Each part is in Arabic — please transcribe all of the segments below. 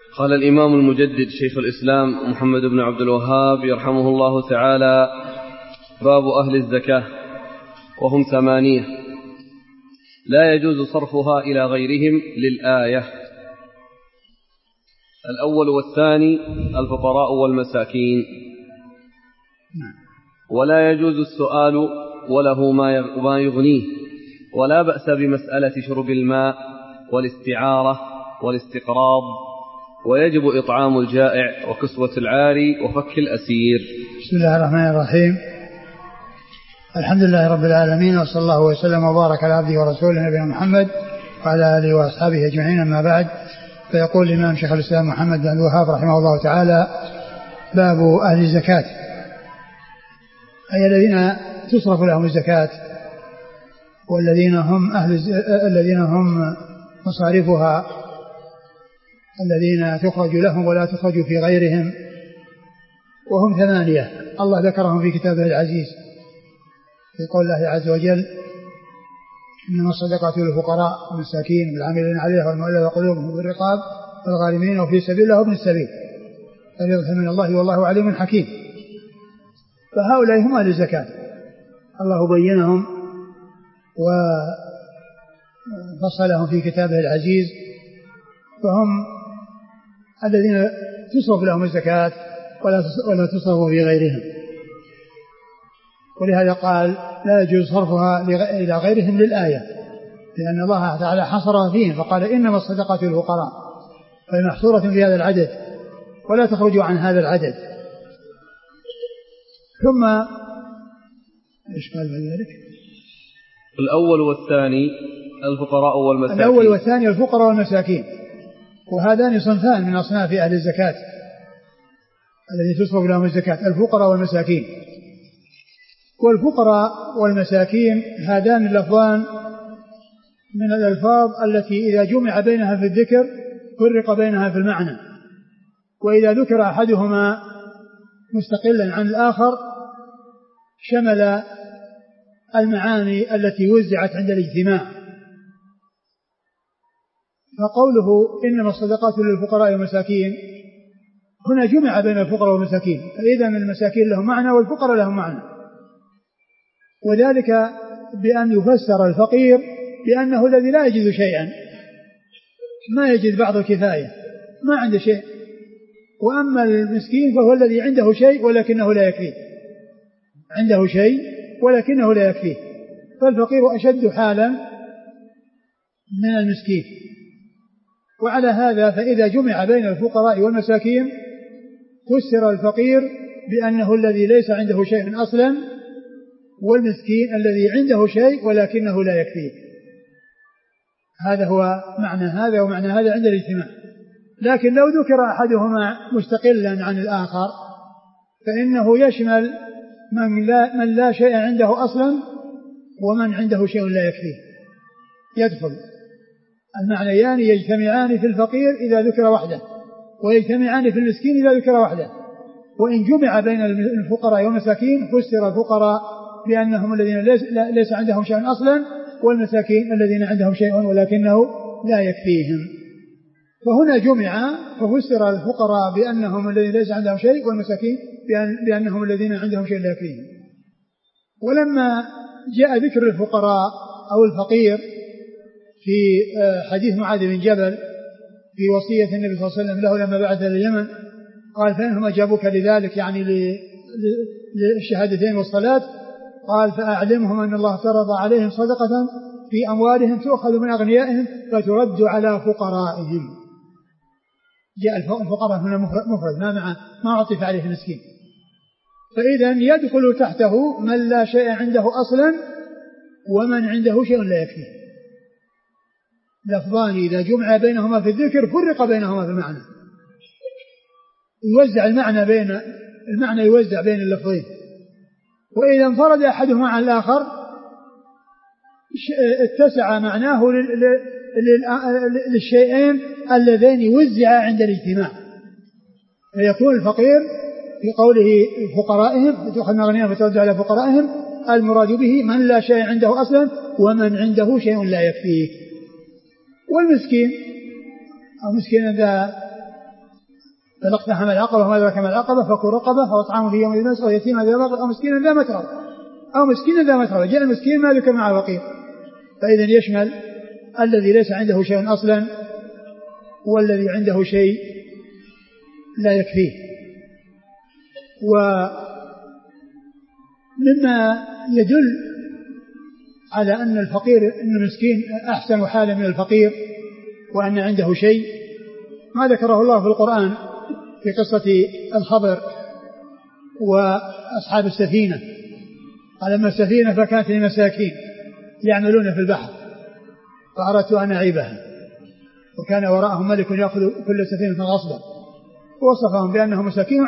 قال الإمام المجدد شيخ الإسلام محمد بن عبد الوهاب يرحمه الله تعالى: باب أهل الزكاة، وهم 8، لا يجوز صرفها إلى غيرهم للآية. الأول والثاني الفقراء والمساكين، ولا يجوز السؤال وله ما يغنيه، ولا بأس بمسألة شرب الماء والاستعارة والاستقراض، ويجب إطعام الجائع وكسوة العاري وفك الأسير. بسم الله الرحمن الرحيم. الحمد لله رب العالمين، وصلى الله وسلم وبارك على عبده ورسوله نبينا محمد وعلى آله وأصحابه أجمعين، أما بعد. فيقول الإمام شيخ الإسلام محمد بن عبد الوهاب رحمه الله تعالى: باب أهل الزكاة، أي الذين تصرف لهم الزكاة، والذين هم مصارفها، الذين تخرج لهم ولا تخرج في غيرهم، وهم 8 الله ذكرهم في كتابه العزيز في قول الله عز وجل: إنما الصدقات للفقراء والمساكين والعاملين عليها والمؤلفة قلوبهم والرقاب والغارمين وفي سبيل الله وابن السبيل فريضة من الله والله عليم حكيم. فهؤلاء هم أهل الزكاة، الله بينهم وفصلهم في كتابه العزيز، فهم الذين تصرف لهم الزكاة ولا تصرف في غيرهم. ولهذا قال: لا يجوز صرفها إلى غيرهم للآية، لأن الله تعالى حصرها فيهم فقال: إنما الصدقات للفقراء، فهي محصورة في هذا العدد ولا تخرج عن هذا العدد. ثم إيش قال بذلك؟ الأول والثاني الفقراء والمساكين. الأول والثاني الفقراء والمساكين، وهذان صنفان من أصناف أهل الزكاة الذي تصرف لهم الزكاة: الفقراء والمساكين. والفقراء والمساكين هذان اللفظان من الألفاظ التي إذا جمع بينها في الذكر فرق بينها في المعنى، وإذا ذكر أحدهما مستقلا عن الآخر شمل المعاني التي وزعت عند الاجتماع. فقوله إنما الصدقات للفقراء والمساكين هنا جمع بين الفقراء والمساكين، فإذا المساكين لهم معنى والفقراء لهم معنى، وذلك بأن يفسر الفقير بأنه الذي لا يجد شيئا، ما يجد بعض الكفاية، ما عنده شيء. وأما المسكين فهو الذي عنده شيء ولكنه لا يكفيه، عنده شيء ولكنه لا يكفيه. فالفقير أشد حالا من المسكين. وعلى هذا فإذا جمع بين الفقراء والمساكين فسر الفقير بأنه الذي ليس عنده شيء أصلا، والمسكين الذي عنده شيء ولكنه لا يكفيه. هذا هو معنى هذا ومعنى هذا عند الاجتماع. لكن لو ذكر أحدهما مستقلا عن الآخر فإنه يشمل من لا شيء عنده أصلا ومن عنده شيء لا يكفيه، يدخل المعنيان يجتمعان في الفقير إذا ذكر وحده، ويجتمعان في المسكين إذا ذكر وحده. وإن جمع بين الفقراء والمساكين فسر الفقراء بأنهم الذين ليس عندهم شيء أصلا، والمساكين الذين عندهم شيء ولكنه لا يكفيهم. فهنا جمع ففسر الفقراء بأنهم الذين ليس عندهم شيء، والمساكين بأنهم الذين عندهم شيء لا يكفيهم. ولما جاء ذكر الفقراء أو الفقير في حديث معاذ بن جبل في وصية النبي صلى الله عليه وسلم له لما بعث لليمن، قال: فإنهم أجابوك لذلك، يعني للشهادتين والصلاة، قال: فأعلمهم أن الله فرض عليهم صدقة في أموالهم تؤخذ من أغنيائهم فترد على فقرائهم. جاء الفقراء هنا مفرد ما عطف عليه المسكين. فإذا يدخل تحته من لا شيء عنده أصلا ومن عنده شيء لا يكفيه. لفظان إذا جمع بينهما في الذكر فرق بينهما في المعنى، يوزع المعنى يوزع بين اللفظين. وإذا انفرد أحدهما عن الآخر اتسع معناه للشيئين اللذين وزعا عند الاجتماع. فيكون الفقير في قوله فقرائهم تأخذ من أغنيائهم فترد على فقرائهم المراد به من لا شيء عنده أصلا ومن عنده شيء لا يكفيه. والمسكين أو مسكين ذا فلاقتحم العقبة وما أدراك ما العقبة فك رقبة أو إطعام في يوم ذي مسغبة يتيما ذا مقربة أو مسكينا ذا متربة جاء المسكين ما ذكر مع الفقير، فإذا يشمل الذي ليس عنده شيء أصلا والذي عنده شيء لا يكفيه. ومما يدل على أن الفقير أن المسكين أحسن حالا من الفقير وأن عنده شيء ما ذكره الله في القرآن في قصة الخضر وأصحاب السفينة. قال أما السفينة فكانت لمساكين يعملون في البحر فأردت أن أعيبها وكان وراءهم ملك يأخذ كل سفينة غصبا، ووصفهم بأنهم مساكين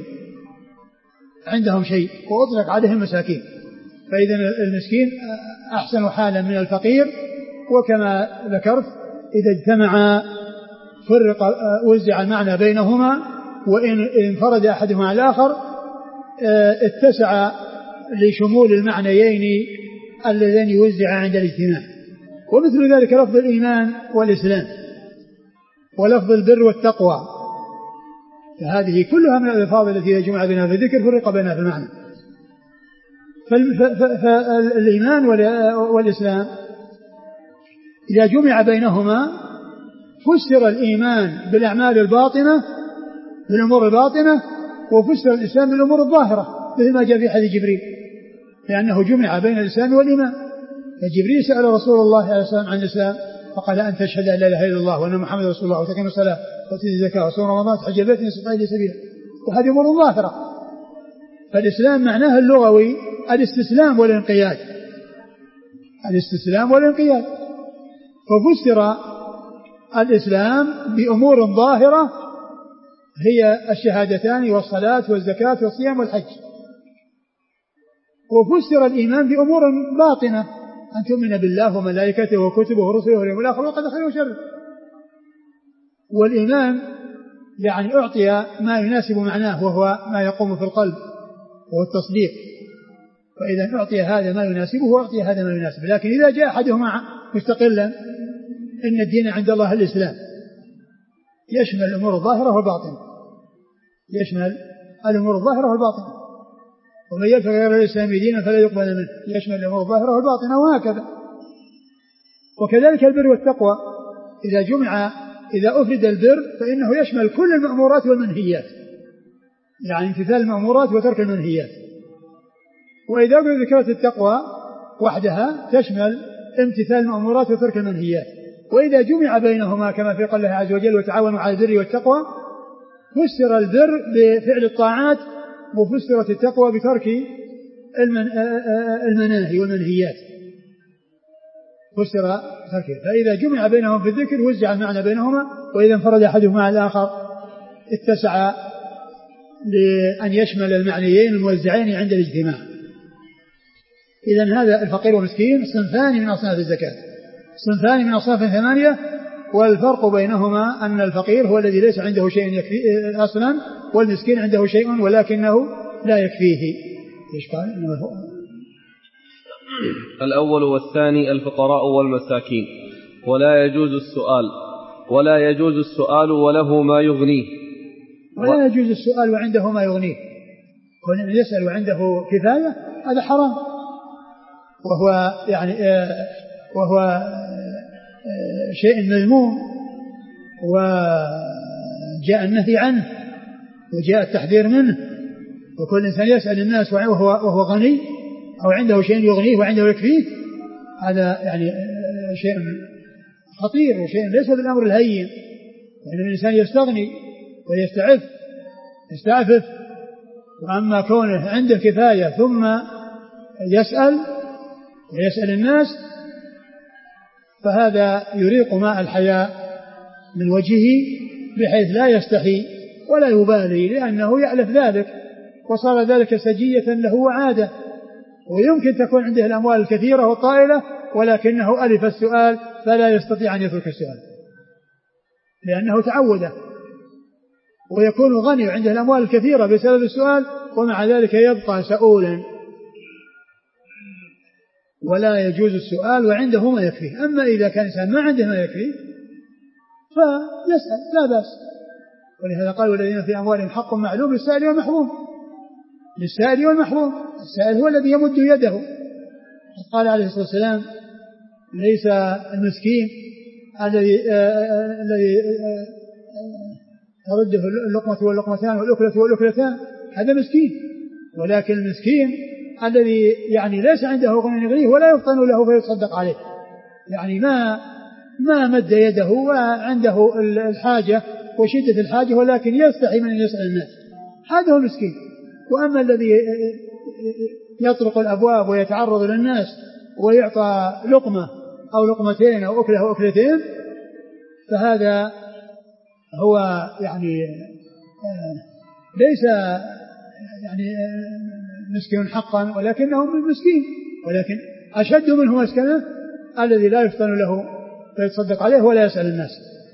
عندهم شيء وأطلق عليهم مساكين. فإذا المسكين أحسن حالا من الفقير، وكما ذكرت إذا اجتمع فرق وزع المعنى بينهما، وإن انفرد أحدهما على الآخر اتسع لشمول المعنيين اللذين يوزع عند الاجتماع. ومثل ذلك لفظ الإيمان والإسلام ولفظ البر والتقوى، فهذه كلها من الألفاظ التي إذا جمع بينها في الذكر فرق بينها في المعنى. فالإيمان والإسلام إذا جمع بينهما فسر الإيمان بالأعمال الباطنة بالأمور الباطنة، وفسر الإسلام بالأمور الظاهرة مثل ما جاء في حديث جبريل، لأنه جمع بين الإسلام والإيمان. فجبريل سأل رسول الله عليه الصلاة والسلام عن الإسلام فقال أن تشهد أن لا إله إلا الله وأن محمد رسول الله وتقيم الصلاة وتؤتي الزكاة وتصوم رمضان وتحج البيت إن استطعت إليه سبيلا، وهذه أمور ظاهرة. فالإسلام معناه اللغوي الاستسلام والانقياد، ففسر الإسلام بأمور ظاهرة هي الشهادتان والصلاة والزكاة والصيام والحج، وفسر الإيمان بأمور باطنة أن تؤمن بالله وملائكته وكتبه ورسله واليوم الآخر والقدر خيره وشره. والإيمان يعني أعطي ما يناسب معناه وهو ما يقوم في القلب وهو التصديق، فإذا أعطي هذا ما يناسبه وأعطي هذا ما يناسبه. لكن إذا جاء أحدهما مستقلا إن الدين عند الله الإسلام يشمل الأمور الظاهرة والباطنة، ومن يبتغي غير الإسلام دينا فلا يقبل منه، يشمل الأمور الظاهرة والباطنة وهكذا. وكذلك البر والتقوى إذا أفرد البر فإنه يشمل كل المأمورات والمنهيات، يعني امتثال المأمورات وترك المنهيات. وإذا ذكرت التقوى وحدها تشمل امتثال المأمورات وترك المنهيات. وإذا جمع بينهما كما في قوله عز وجل وتعاونوا على البر والتقوى فسر البر بفعل الطاعات وفسرت التقوى بترك المناهي والمنهيات، فسر تركه. فإذا جمع بينهم في الذكر وزع المعنى بينهما، وإذا انفرد أحدهما على الآخر اتسع لأن يشمل المعنيين الموزعين عند الاجتماع. إذن هذا الفقير والمسكين صنفان من أصناف الزكاة، صنفان من أصناف 8، والفرق بينهما أن الفقير هو الذي ليس عنده شيء يكفي أصلا، والمسكين عنده شيء ولكنه لا يكفيه. إيش قال؟ الأول والثاني الفقراء والمساكين. ولا يجوز السؤال وله ما يغنيه. ولا يجوز السؤال وعنده ما يغنيه. كون من يسأل وعنده كفاية هذا حرام، وهو شيء مذموم، وجاء النهي عنه وجاء التحذير منه. وكل إنسان يسأل الناس وهو غني أو عنده شيء يغنيه وعنده يكفيه، هذا يعني شيء خطير وشيء ليس بالأمر الهين. وإن الإنسان يستغني ويستعفف، وأما كونه عنده كفاية ثم يسأل الناس فهذا يريق ماء الحياء من وجهه بحيث لا يستحي ولا يبالي، لأنه يألف ذلك وصار ذلك سجية له وعادة. ويمكن تكون عنده الأموال الكثيرة والطائلة ولكنه ألف السؤال فلا يستطيع أن يترك السؤال لأنه تعوده، ويكون غني وعنده الأموال الكثيرة بسبب السؤال ومع ذلك يبقى سؤولا. ولا يجوز السؤال وعنده ما يكفيه. أما إذا كان إنسان ما عنده ما يكفيه فيسأل لا بأس، ولهذا قال والذين في أموالهم حق معلوم للسائل والمحروم. للسائل والمحروم، السائل هو الذي يمد يده. قال عليه الصلاة والسلام ليس المسكين الذي ترده اللقمة واللقمتان والأكلة والأكلتان، هذا مسكين، ولكن المسكين الذي يعني ليس عنده غنى يغنيه ولا يفطن له فيتصدق عليه، يعني ما مد يده وعنده الحاجة وشدة الحاجة ولكن يستحي من أن يسأل الناس، هذا هو المسكين. وأما الذي يطرق الأبواب ويتعرض للناس ويعطى لقمة أو لقمتين أو أكلة أو أكلتين، فهذا هو يعني ليس يعني مسكين حقا، ولكنه مسكين، ولكن أشد منه مسكنة الذي لا يفطن له فيتصدق عليه ولا يسأل الناس.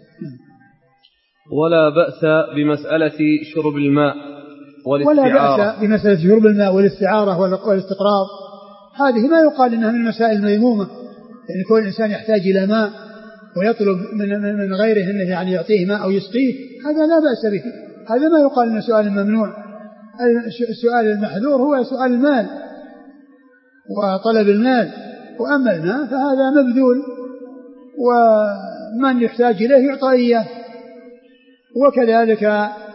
ولا بأس بمسألة شرب الماء والاستعارة. ولا بأس بمسألة شرب الماء والاستعارة والاستقراض، هذه ما يقال إنها من المسائل المذمومة، يعني كل إنسان يحتاج إلى ماء ويطلب من غيره أنه يعني يعطيه ماء أو يسقيه، هذا لا بأس به، هذا ما يقال إنه سؤال ممنوع. السؤال المحذور هو سؤال المال وطلب المال، وأما الماء فهذا مبذول ومن يحتاج إليه يعطى إياه. وكذلك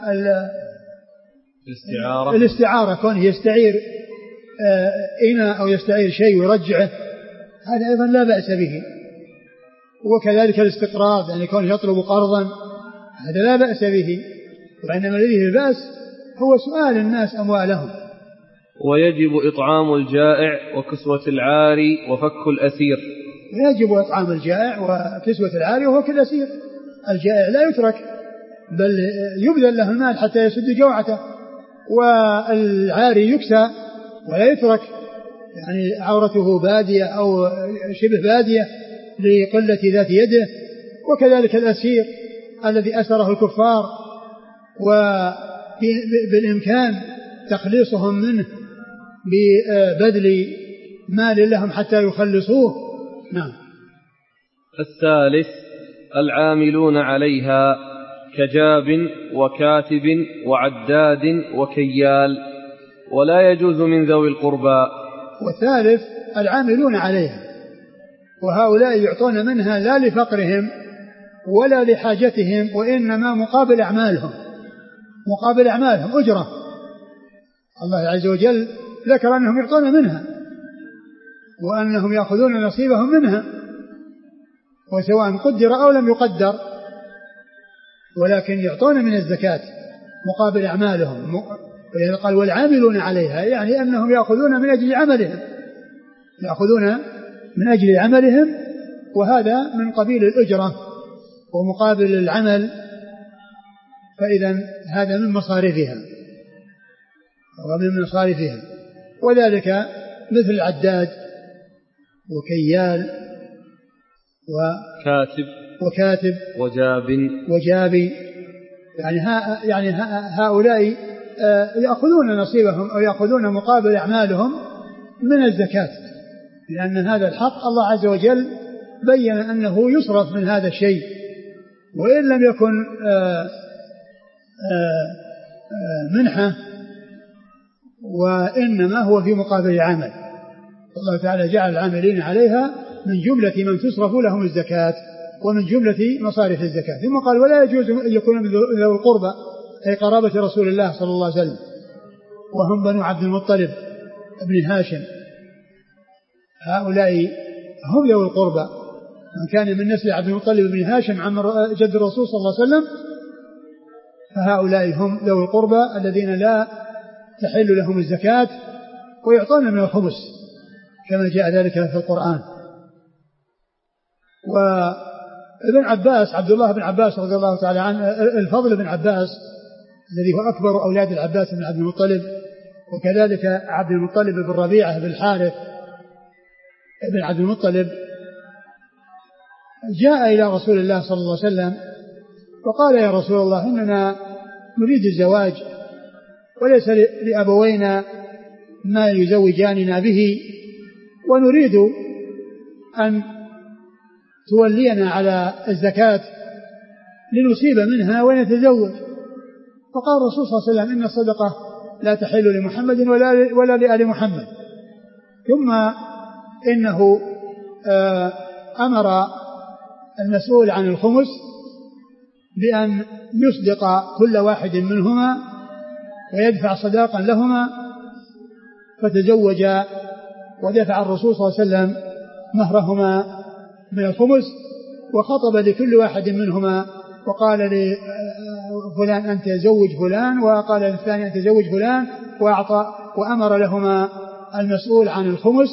الاستعارة كونه يستعير إناء أو يستعير شيء ويرجعه، هذا أيضا لا بأس به. وكذلك الاستقراض، يعني كونه يطلب قرضا، هذا لا بأس به، وإنما الذي فيه البأس هو سؤال الناس أموالهم. ويجب إطعام الجائع وكسوة العاري وفك الأسير. ويجب إطعام الجائع وكسوة العاري وفك الأسير. الجائع لا يترك بل يبذل له المال حتى يسد جوعته، والعاري يكسى ولا يترك يعني عورته بادية أو شبه بادية لقلة ذات يده. وكذلك الأسير الذي أسره الكفار وبالإمكان تخليصهم منه ببذل مال لهم حتى يخلصوه. نعم. الثالث العاملون عليها كجاب وكاتب وعداد وكيال، ولا يجوز من ذوي القربى. والثالث العاملون عليها، وهؤلاء يعطون منها لا لفقرهم ولا لحاجتهم، وإنما مقابل أعمالهم، مقابل أعمالهم أجرة. الله عز وجل ذكر أنهم يعطون منها وأنهم يأخذون نصيبهم منها، وسواء قدر أو لم يقدر، ولكن يعطون من الزكاة مقابل أعمالهم. ولذلك قال والعاملون عليها، يعني أنهم يأخذون من أجل عملهم، يأخذون من أجل عملهم، وهذا من قبيل الأجرة ومقابل العمل، فإذا هذا من مصارفها ومن مصارفها. وذلك مثل العداد وكيال وكاتب وجابي، يعني هؤلاء يأخذون نصيبهم أو يأخذون مقابل أعمالهم من الزكاة، لأن هذا الحق الله عز وجل بين أنه يصرف من هذا الشيء، وإن لم يكن منحة، وإنما هو في مقابل العمل. الله تعالى جعل العاملين عليها من جملة من تصرف لهم الزكاة ومن جملة مصارف الزكاة. ثم قال ولا يجوز أن يكون من ذوي القربى، أي قرابة رسول الله صلى الله عليه وسلم، وهم بنو عبد المطلب ابن هاشم، هؤلاء هم ذوي القربى. من كان من نسل عبد المطلب بن هاشم عم جد الرسول صلى الله عليه وسلم، فهؤلاء هم ذوي القربى الذين لا تحل لهم الزكاة ويعطون من الخمس كما جاء ذلك في القرآن. وابن عباس عبد الله بن عباس رضي الله تعالى عنه، الفضل بن عباس الذي هو أكبر أولاد العباس بن عبد المطلب، وكذلك عبد المطلب بن ربيعة بن الحارث ابن عبد المطلب، جاء إلى رسول الله صلى الله عليه وسلم وقال يا رسول الله إننا نريد الزواج وليس لأبوينا ما يزوجاننا به، ونريد أن تولينا على الزكاة لنصيب منها ونتزوج. فقال الرسول صلى الله عليه وسلم إن الصدقة لا تحل لمحمد ولا لآل محمد. ثم إنه أمر المسؤول عن الخمس بأن يصدق كل واحد منهما ويدفع صداقا لهما، فتزوج ودفع الرسول صلى الله عليه وسلم مهرهما من الخمس، وخطب لكل واحد منهما وقال لفلان أنت زوج فلان، وقال للثاني أنت زوج فلان، وأمر لهما المسؤول عن الخمس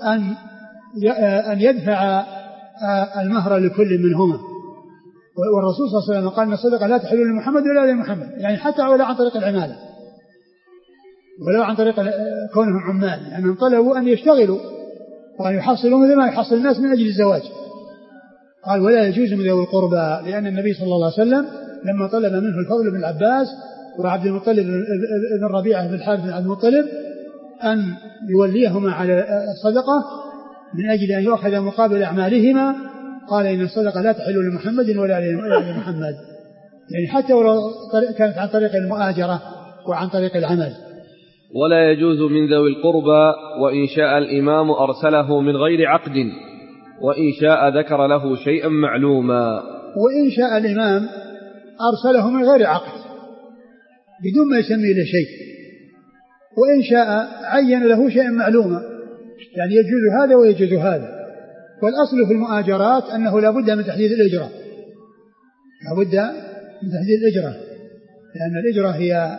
أن يدفع المهر لكل منهما. والرسول صلى الله عليه وسلم قال أن الصدقة لا تحل لمحمد ولا لمحمد، يعني حتى ولا عن طريق العمالة ولا عن طريق كونهم عمال، لأنهم طلبوا أن يشتغلوا وأن يحصلوا مثل ما يحصل الناس من أجل الزواج. قال ولا يجوز من ذوي القربى، لأن النبي صلى الله عليه وسلم لما طلب منه الفضل بن العباس وعبد المطلب بن ربيعة بن الحارث بن عبد المطلب أن يوليهما على الصدقة من أجل أن يأخذ مقابل أعمالهما، قال إن الصدقة لا تحل لمحمد ولا لمحمد، يعني حتى ولو كانت عن طريق المؤاجرة وعن طريق العمل. ولا يجوز من ذوي القربى، وإن شاء الإمام أرسله من غير عقد، وإن شاء ذكر له شيئا معلوما. وإن شاء الإمام أرسله من غير عقد بدون ما يسمي له شيء، وإن شاء عين له شيئا معلوما، يعني يجوز هذا ويجوز هذا. والأصل في المؤاجرات أنه لا بد من تحديد الإجرة، لا بد من تحديد الإجرة، لأن الإجرة هي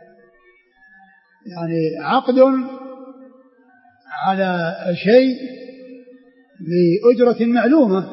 يعني عقد على شيء بأجرة معلومة،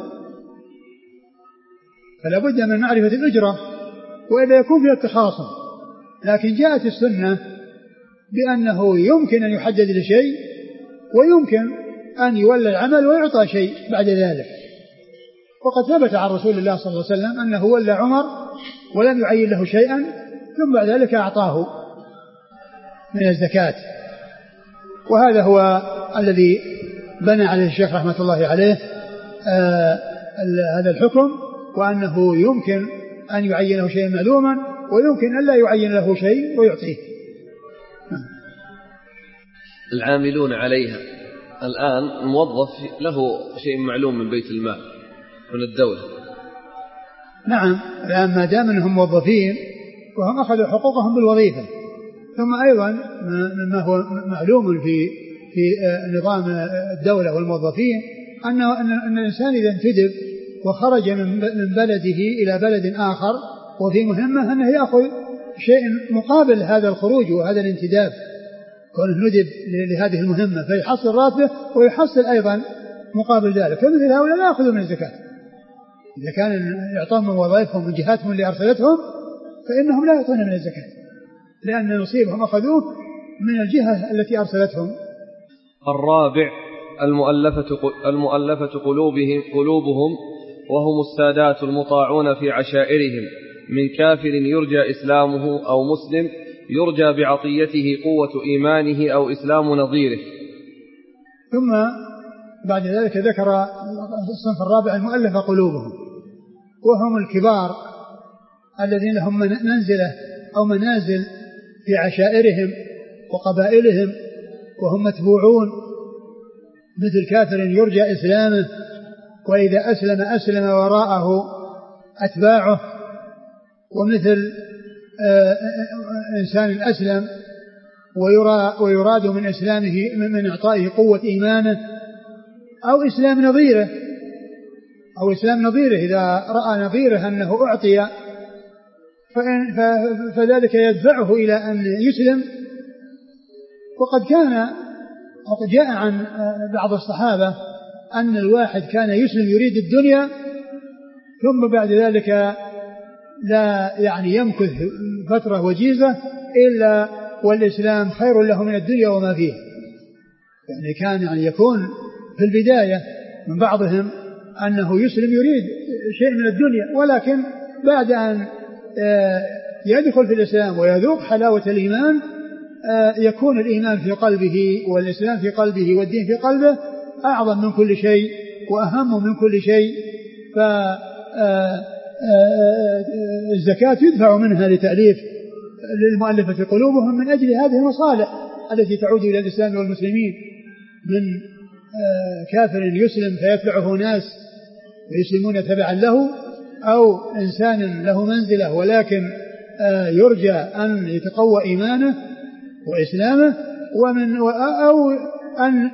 فلا بد من معرفة الأجرة وإلا يكون فيها التخاصم. لكن جاءت السنة بأنه يمكن أن يحدد لشيء ويمكن أن يولى العمل ويعطى شيء بعد ذلك. وقد ثبت عن رسول الله صلى الله عليه وسلم أنه ولى عمر ولم يعين له شيئا ثم بعد ذلك أعطاه من الزكاة. وهذا هو الذي بنى عليه الشيخ رحمة الله عليه هذا الحكم، وأنه يمكن أن يعين له شيئا معلوما ويمكن أن لا يعين له شيء ويعطيه. العاملون عليها الآن موظف له شيء معلوم من بيت المال من الدولة. نعم، الآن ما دام أنهم موظفين وهم أخذوا حقوقهم بالوظيفة. ثم أيضا مما هو معلوم في نظام الدولة والموظفين أن الإنسان إذا انتدب وخرج من بلده إلى بلد آخر وفي مهمة أنه يأخذ شيء مقابل هذا الخروج وهذا الانتداب، كونه ندب لهذه المهمة فيحصل راتبه ويحصل أيضا مقابل ذلك. فمثل هؤلاء لا يأخذوا من الزكاة، إذا كان يعطون من وظائفهم من جهاتهم اللي أرسلتهم فإنهم لا يعطون من الزكاة، لأن نصيبهم أخذوه من الجهة التي أرسلتهم. الرابع المؤلفة قلوبهم، وهم السادات المطاعون في عشائرهم، من كافر يرجى إسلامه أو مسلم يرجى بعطيته قوة إيمانه أو إسلام نظيره. ثم بعد ذلك ذكر الصنف الرابع المؤلفة قلوبهم، وهم الكبار الذين لهم منزلة أو منازل في عشائرهم وقبائلهم وهم متبوعون، مثل كافر يرجى إسلامه وإذا أسلم وراءه أتباعه، ومثل إنسان أسلم ويراد من إسلامه من إعطائه قوة إيمانه أو إسلام نظيره إذا رأى نظيره أنه أعطي فذلك يدفعه إلى أن يسلم. وقد جاء عن بعض الصحابة أن الواحد كان يسلم يريد الدنيا ثم بعد ذلك لا يعني يمكث فترة وجيزة إلا والإسلام خير له من الدنيا وما فيها. يعني كان يكون في البداية من بعضهم أنه يسلم يريد شيء من الدنيا، ولكن بعد أن يدخل في الإسلام ويذوق حلاوة الإيمان يكون الإيمان في قلبه والإسلام في قلبه والدين في قلبه أعظم من كل شيء وأهم من كل شيء. فالزكاة يدفع منها لتأليف للمؤلفة قلوبهم من أجل هذه المصالح التي تعود إلى الإسلام والمسلمين، من كافر يسلم فيتبعه ناس ويسلمون تبعا له، أو إنسان له منزلة ولكن يرجى أن يتقوى إيمانه وإسلامه، أو أن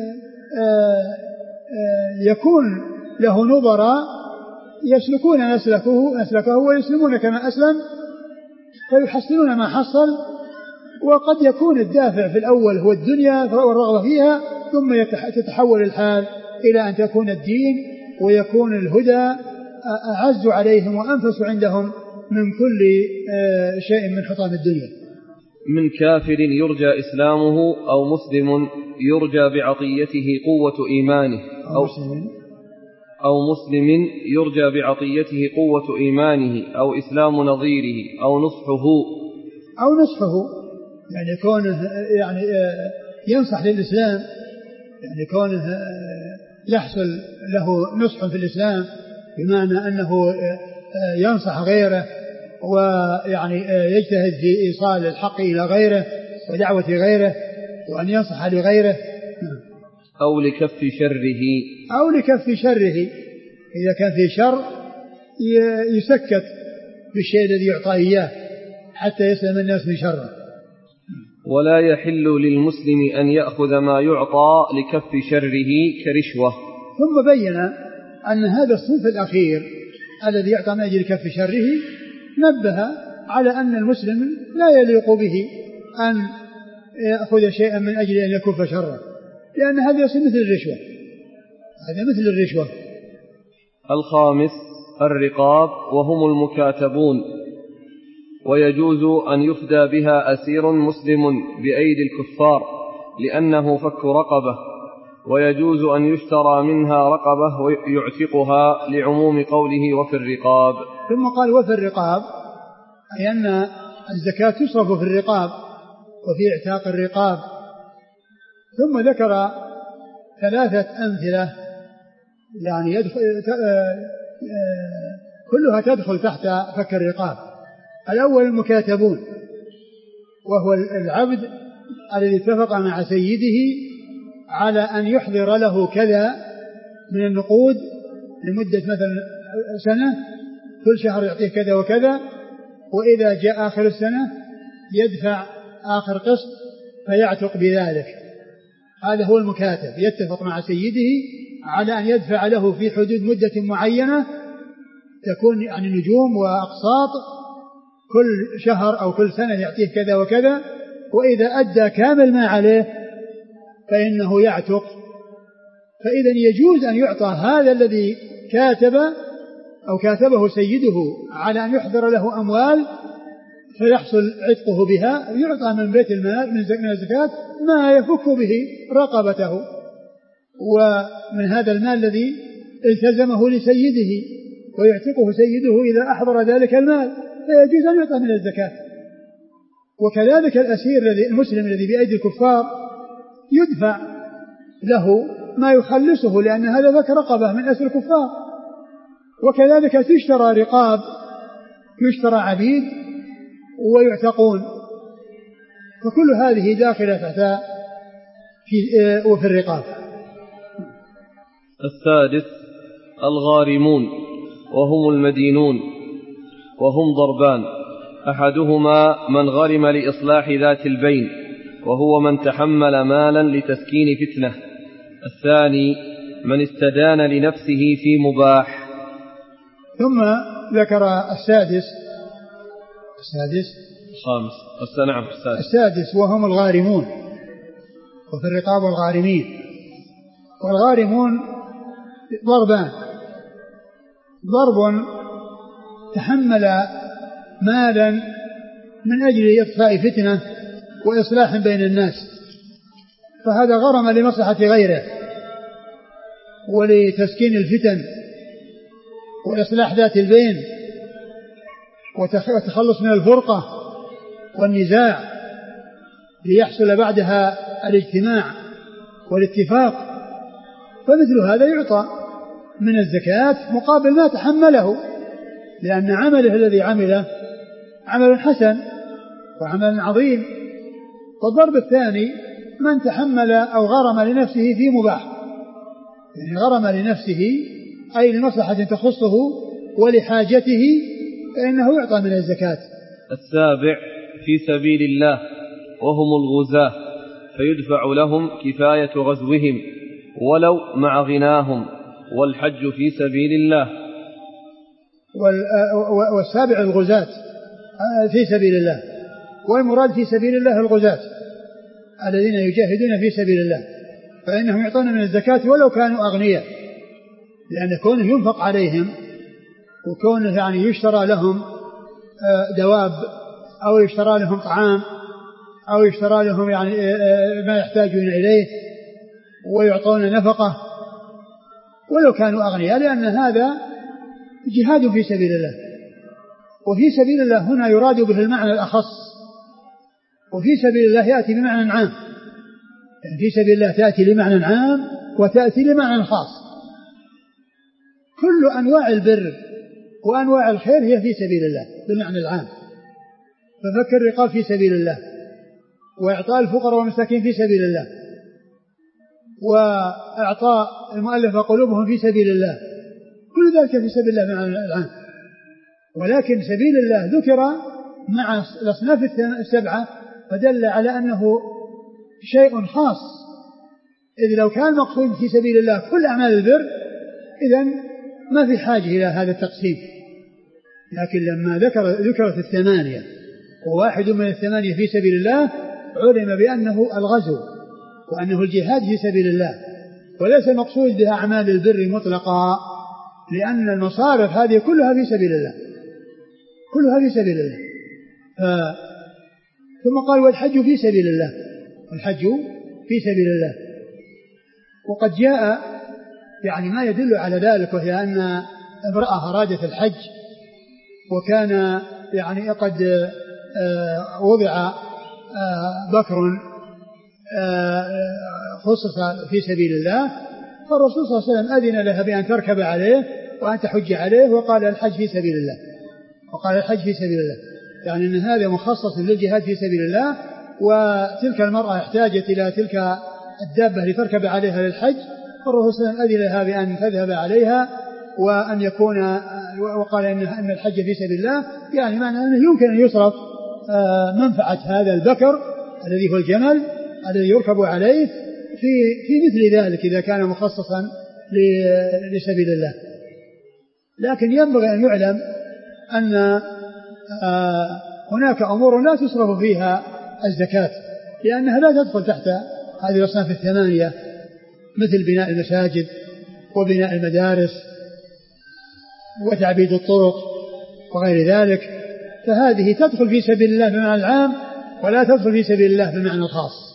يكون له نظراء يسلكون نسلكه ويسلمون كما أسلم فيحصلون ما حصل. وقد يكون الدافع في الأول هو الدنيا والرغبة فيها، ثم تتحول الحال إلى أن تكون الدين ويكون الهدى أعز عليهم وأنفس عندهم من كل شيء من حطام الدنيا. من كافر يرجى إسلامه أو مسلم يرجى بعطيته قوة إيمانه أو مسلم يرجى بعطيته قوة إيمانه أو إسلام نظيره أو نصحه يعني كونه يعني ينصح للإسلام، يعني كونه يحصل له نصح في الإسلام بمعنى أنه ينصح غيره ويعني يجتهد في إيصال الحق إلى غيره ودعوة غيره وأن ينصح لغيره، أو لكف شره إذا كان في شر يسكت بالشيء الذي يعطى إياه حتى يسلم الناس من شره. ولا يحل للمسلم أن يأخذ ما يعطى لكف شره كرشوة. ثم بين أن هذا الصنف الأخير الذي يعطى من أجل كف شره نبه على أن المسلم لا يليق به أن يأخذ شيئا من أجل أن يكف شره، لأن هذا يصير مثل الرشوة. الخامس الرقاب، وهم المكاتبون، ويجوز أن يفدى بها أسير مسلم بأيدي الكفار لأنه فك رقبة، ويجوز أن يشترى منها رقبة ويعتقها لعموم قوله وفي الرقاب. ثم قال وفي الرقاب، أي أن الزكاة تصرف في الرقاب وفي اعتاق الرقاب. ثم ذكر 3 أمثلة يعني كلها تدخل تحت فك الرقاب. الأول المكاتبون، وهو العبد الذي اتفق مع سيده على أن يحضر له كذا من النقود لمدة مثلا سنة، كل شهر يعطيه كذا وكذا، وإذا جاء آخر السنة يدفع آخر قسط فيعتق بذلك. هذا هو المكاتب، يتفق مع سيده على أن يدفع له في حدود مدة معينة تكون يعني نجوم وأقساط، كل شهر أو كل سنة يعطيه كذا وكذا، وإذا أدى كامل ما عليه فإنه يعتق. فإذا يجوز أن يعطى هذا الذي كاتبه سيده على أن يحضر له أموال فيحصل عتقه بها، يعطى من بيت المال من الزكاة ما يفك به رقبته، ومن هذا المال الذي التزمه لسيده ويعتقه سيده إذا أحضر ذلك المال فيجوز أن يعطى من الزكاة. وكذلك الأسير المسلم الذي بأيدي الكفار يدفع له ما يخلصه، لأن هذا فك رقبة من أسر الكفار. وكذلك تشترى رقاب، يشترى عبيد ويعتقون، فكل هذه داخلة تحت وفي الرقاب. السادس الغارمون، وهم المدينون، وهم ضربان: أحدهما من غرم لإصلاح ذات البين وهو من تحمل مالا لتسكين فتنة، الثاني من استدان لنفسه في مباح. ثم ذكر السادس وهم الغارمون، وفي الرقاب والغارمين. والغارمون ضربان: ضرب تحمل مالا من أجل إطفاء فتنة وإصلاح بين الناس، فهذا غرم لمصلحة غيره ولتسكين الفتن وإصلاح ذات البين وتخلص من الفرقة والنزاع ليحصل بعدها الاجتماع والاتفاق، فمثل هذا يعطى من الزكاة مقابل ما تحمله، لأن عمله الذي عمله عمل حسن وعمل عظيم. والضرب الثاني من تحمل أو غرم لنفسه في مباح، يعني غرم لنفسه أي لمصلحة تخصه ولحاجته فإنه يعطى من الزكاة. السابع في سبيل الله وهم الغزاة فيدفع لهم كفاية غزوهم ولو مع غناهم، والحج في سبيل الله. والسابع الغزاة في سبيل الله، والمراد في سبيل الله الغزاة الذين يجاهدون في سبيل الله، فإنهم يعطون من الزكاة ولو كانوا أغنياء، لأن كونه ينفق عليهم وكونه يعني يشترى لهم دواب أو يشترى لهم طعام أو يشترى لهم يعني ما يحتاجون إليه ويعطون نفقة ولو كانوا أغنياء، لأن هذا جهاد في سبيل الله. وفي سبيل الله هنا يراد به المعنى الأخص، وفي سبيل الله يأتي بمعنى عام، يعني في سبيل الله تأتي لمعنى عام وتأتي لمعنى خاص. كل أنواع البر وأنواع الخير هي في سبيل الله بالمعنى العام، ففك الرقاب في سبيل الله، وإعطاء الفقراء والمساكين في سبيل الله، وإعطاء المؤلفة قلوبهم في سبيل الله، كل ذلك في سبيل الله بالمعنى العام. ولكن سبيل الله ذكر مع الأصناف السبعة فدل على أنه شيء خاص، إذ لو كان مقصود في سبيل الله كل أعمال البر إذن ما في حاجة إلى هذا التقسيم. لكن لما ذكرت الثمانية وواحد من الثمانية في سبيل الله علم بأنه الغزو وأنه الجهاد في سبيل الله، وليس المقصود بها أعمال البر مطلقا، لأن المصارف هذه كلها في سبيل الله، كلها في سبيل الله. ثم قال والحج في سبيل الله، والحج في سبيل الله. وقد جاء يعني ما يدل على ذلك، وهي أن امرأة أرادت الحج وكان يعني قد وضع بكر خصص في سبيل الله، فالرسول صلى الله عليه وسلم أذن لها بأن تركب عليه وأن تحج عليه، وقال الحج في سبيل الله، وقال الحج في سبيل الله، يعني أن هذا مخصص للجهاد في سبيل الله. وتلك المرأة احتاجت إلى تلك الدابة لتركب عليها للحج، فالرسول صلى الله عليه وسلم أذن لها بأن تذهب عليها وأن يكون، وقال إن الحج في سبيل الله يعني معنى أنه يمكن أن يصرف منفعة هذا البكر الذي هو الجمل الذي يركب عليه في مثل ذلك إذا كان مخصصا لسبيل الله. لكن ينبغي أن يعلم أن هناك أمور لا تصرف فيها الزكاة، لأنها لا تدخل تحت هذه الأصناف الثمانية، مثل بناء المساجد وبناء المدارس وتعبيد الطرق وغير ذلك، فهذه تدخل في سبيل الله بمعنى العام ولا تدخل في سبيل الله بالمعنى الخاص.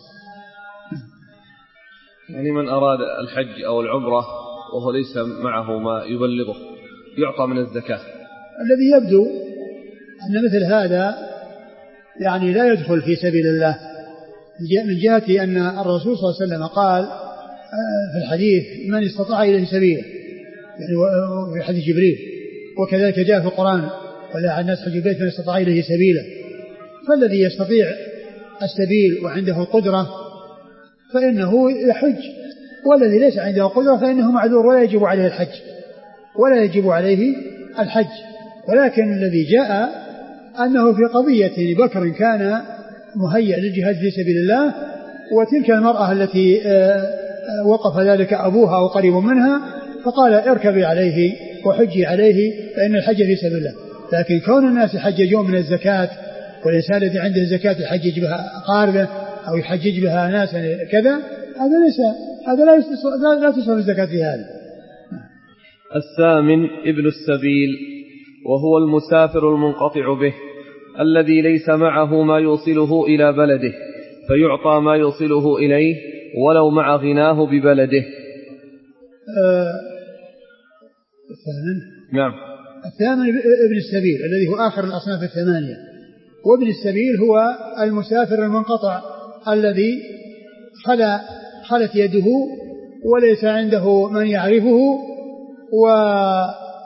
يعني من أراد الحج أو العمرة وهو ليس معه ما يبلغه يعطى من الزكاة. الذي يبدو أن مثل هذا يعني لا يدخل في سبيل الله، من جهة أن الرسول صلى الله عليه وسلم قال في الحديث من استطاع إليه سبيلا، يعني في حديث جبريل، وكذلك جاء في القرآن ولا على الناس حج البيت من استطاع إليه سبيلا. فالذي يستطيع السبيل وعنده القدرة فإنه يحج، والذي ليس عنده قدرة فإنه معذور ولا يجب عليه الحج، ولا يجب عليه الحج. ولكن الذي جاء أنه في قضية بكر كان مهيأ للجهاد في سبيل الله، وتلك المرأة التي وقف ذلك أبوها أو قريب منها فقال اركبي عليه وحجي عليه فإن الحج في سبيل الله. لكن كون الناس يحججون من الزكاة، والإنسان الذي عنده الزكاة يحجج بها أقاربه أو يحجج بها ناس كذا، هذا لا تصرف الزكاة في هذا. الثامن ابن السبيل وهو المسافر المنقطع به الذي ليس معه ما يوصله إلى بلده فيعطى ما يوصله إليه ولو مع غناه ببلده. نعم. الثامن ابن السبيل الذي هو آخر الأصناف الثمانية. وابن السبيل هو المسافر المنقطع الذي خلت يده وليس عنده من يعرفه،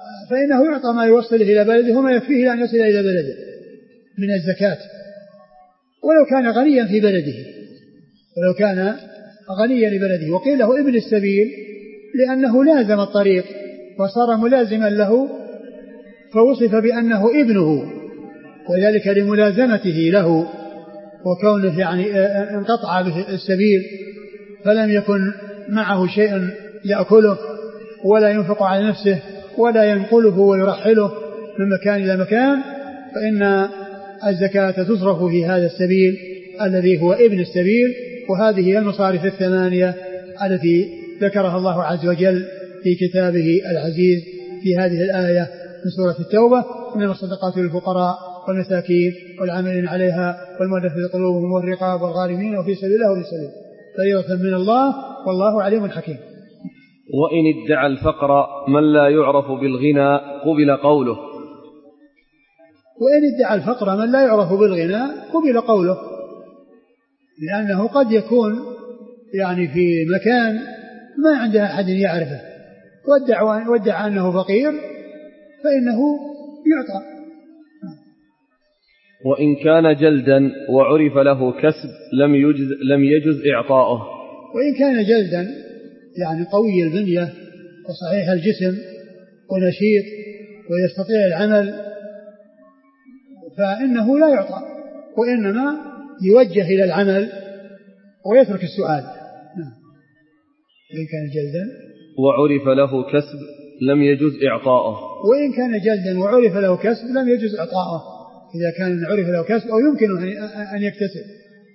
فإنه يعطى ما يوصله إلى بلده وما يكفيه لأن يصل إلى بلده من الزكاة. ولو كان غنيا في بلده، ولو كان غنيا لبلده. وقيل له ابن السبيل لأنه لازم الطريق وصار ملازما له، فوصف بأنه ابنه، وذلك لملازمته له وكونه يعني انقطع به السبيل فلم يكن معه شيء يأكله ولا ينفق على نفسه ولا ينقله ويرحله من مكان إلى مكان، فإن الزكاة تصرف في هذا السبيل الذي هو ابن السبيل. وهذه هي المصارف الثمانية التي ذكرها الله عز وجل في كتابه العزيز في هذه الآية من سورة التوبة: إنما الصدقات للفقراء والمساكين والعاملين عليها والمؤلفة قلوبهم والرقاب والغارمين وفي سبيل الله وفي سبيل فريضة من الله والله عليم حكيم. وإن ادعى الفقر من لا يعرف بالغنى قبل قوله. وإن ادعى الفقر من لا يعرف بالغنى قبل قوله، لأنه قد يكون يعني في مكان ما عنده أحد يعرفه وادعى أنه فقير فإنه يعطى. وإن كان جلدا وعرف له كسب لم يجز إعطاؤه. وإن كان جلدا يعني قوي البنية وصحيح الجسم ونشيط ويستطيع العمل فإنه لا يعطى، وإنما يوجه إلى العمل ويترك السؤال. وإن كان جلدا وعرف له كسب لم يجز إعطاؤه. وإن كان جلدا وعرف له كسب لم يجز إعطاؤه، إذا كان عرف له كسب أو يمكن أن يكتسب.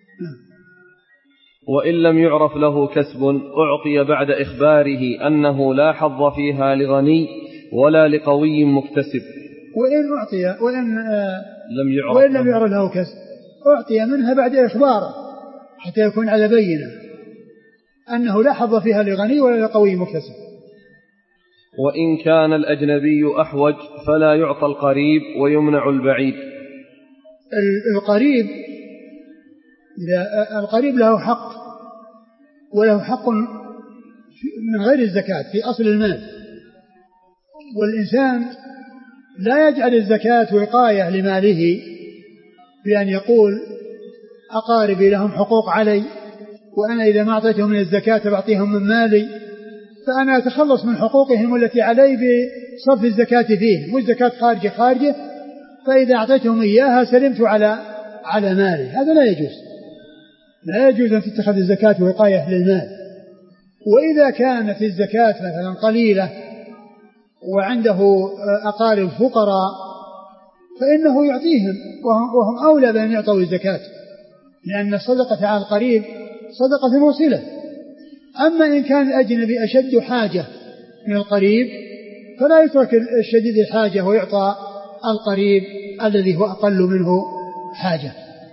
وإن لم يعرف له كسب أعطي بعد إخباره أنه لا حظ فيها لغني ولا لقوي مكتسب. وإن لم يعرف له كسب أعطي منها بعد إخباره حتى يكون على بينة أنه لا حظ فيها لغني ولا لقوي مكتسب. وإن كان الأجنبي أحوج فلا يعطى القريب ويمنع البعيد. القريب إذا القريب له حق وله حق من غير الزكاة في أصل المال، والإنسان لا يجعل الزكاة وقاية لماله بأن يقول أقاربي لهم حقوق علي وأنا إذا ما أعطيتهم من الزكاة بعطيهم من مالي، فأنا أتخلص من حقوقهم التي علي بصرف الزكاة فيهم، والزكاة خارجة فإذا أعطيتهم إياها سلمت على مالي. هذا لا يجوز أن تتخذ الزكاة وقاية للمال. وإذا كانت الزكاة مثلا قليلة وعنده أقارب فقراء فإنه يعطيهم وهم أولى بأن يعطوا الزكاة، لأن الصدقة على القريب صدقة موصلة. أما إن كان الأجنبي أشد حاجة من القريب فلا يترك الشديد الحاجة ويعطى القريب الذي هو أقل منه حاجة.